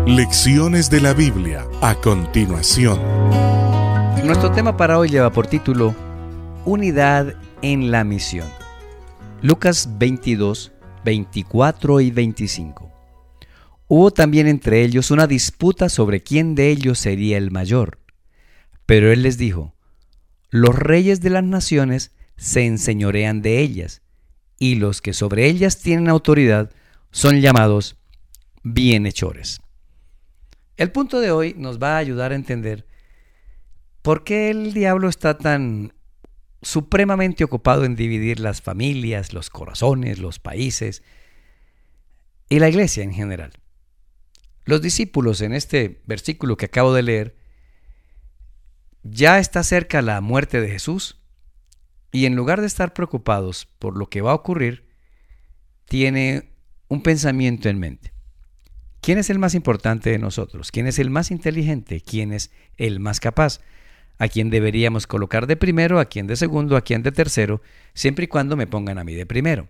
Lecciones de la Biblia a continuación. Nuestro tema para hoy lleva por título Unidad en la misión. Lucas 22, 24 y 25. Hubo también entre ellos una disputa sobre quién de ellos sería el mayor. Pero él les dijo: los reyes de las naciones se enseñorean de ellas, y los que sobre ellas tienen autoridad son llamados bienhechores. El punto de hoy nos va a ayudar a entender por qué el diablo está tan supremamente ocupado en dividir las familias, los corazones, los países y la iglesia en general. Los discípulos, en este versículo que acabo de leer, ya está cerca la muerte de Jesús, y en lugar de estar preocupados por lo que va a ocurrir, tiene un pensamiento en mente. ¿Quién es el más importante de nosotros? ¿Quién es el más inteligente? ¿Quién es el más capaz? ¿A quién deberíamos colocar de primero? ¿A quién de segundo? ¿A quién de tercero? Siempre y cuando me pongan a mí de primero.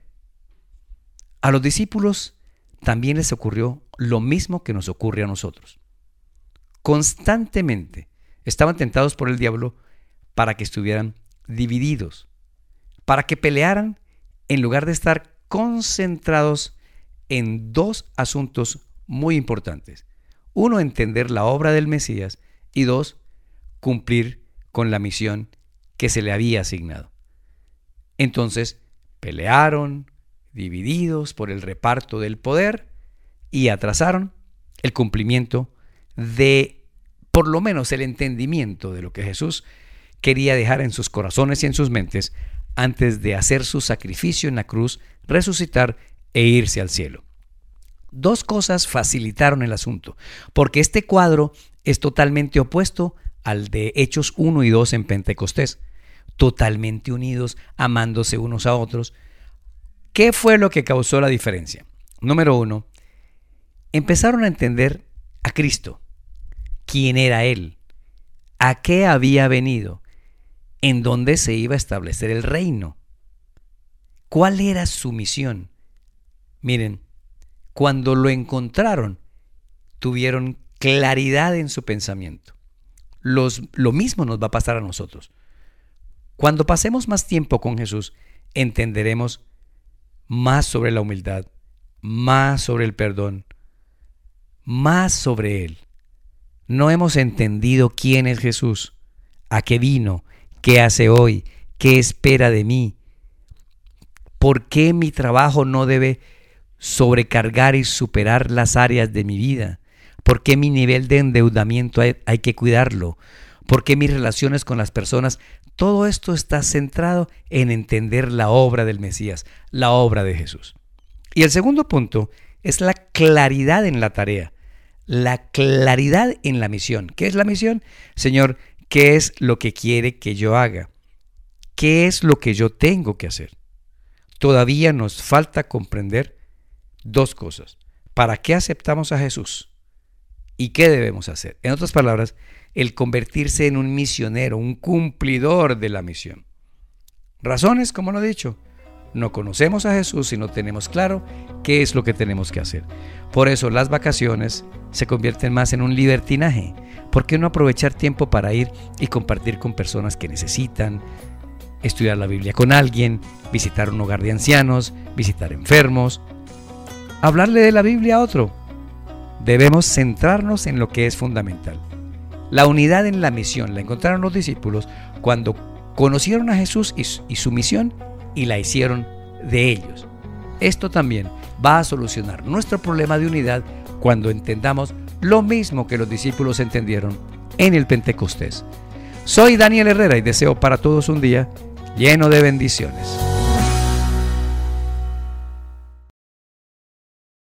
A los discípulos también les ocurrió lo mismo que nos ocurre a nosotros. Constantemente estaban tentados por el diablo para que estuvieran divididos, para que pelearan en lugar de estar concentrados en dos asuntos muy importantes. Uno, entender la obra del Mesías, y dos, cumplir con la misión que se le había asignado. Entonces, pelearon, divididos por el reparto del poder, y atrasaron el cumplimiento de, por lo menos, el entendimiento de lo que Jesús quería dejar en sus corazones y en sus mentes antes de hacer su sacrificio en la cruz, resucitar e irse al cielo. Dos cosas facilitaron el asunto, porque este cuadro es totalmente opuesto al de Hechos 1 y 2 en Pentecostés, totalmente unidos, amándose unos a otros. ¿Qué fue lo que causó la diferencia? Número uno, empezaron a entender a Cristo, quién era Él, a qué había venido, en dónde se iba a establecer el reino, cuál era su misión. Miren, cuando lo encontraron, tuvieron claridad en su pensamiento. Lo mismo nos va a pasar a nosotros. Cuando pasemos más tiempo con Jesús, entenderemos más sobre la humildad, más sobre el perdón, más sobre Él. No hemos entendido quién es Jesús, a qué vino, qué hace hoy, qué espera de mí, por qué mi trabajo no debe sobrecargar y superar las áreas de mi vida, por qué mi nivel de endeudamiento hay que cuidarlo, por qué mis relaciones con las personas. Todo esto está centrado en entender la obra del Mesías, la obra de Jesús. Y el segundo punto es la claridad en la tarea, la claridad en la misión. ¿Qué es la misión? Señor, ¿qué es lo que quiere que yo haga? ¿Qué es lo que yo tengo que hacer? Todavía nos falta comprender dos cosas. ¿Para qué aceptamos a Jesús? ¿Y qué debemos hacer? En otras palabras, el convertirse en un misionero, un cumplidor de la misión. Razones, como lo he dicho, no conocemos a Jesús y no tenemos claro qué es lo que tenemos que hacer. Por eso las vacaciones se convierten más en un libertinaje. ¿Por qué no aprovechar tiempo para ir y compartir con personas que necesitan? Estudiar la Biblia con alguien, visitar un hogar de ancianos, visitar enfermos, hablarle de la Biblia a otro. Debemos centrarnos en lo que es fundamental. La unidad en la misión la encontraron los discípulos cuando conocieron a Jesús y su misión y la hicieron de ellos. Esto también va a solucionar nuestro problema de unidad cuando entendamos lo mismo que los discípulos entendieron en el Pentecostés. Soy Daniel Herrera y deseo para todos un día lleno de bendiciones.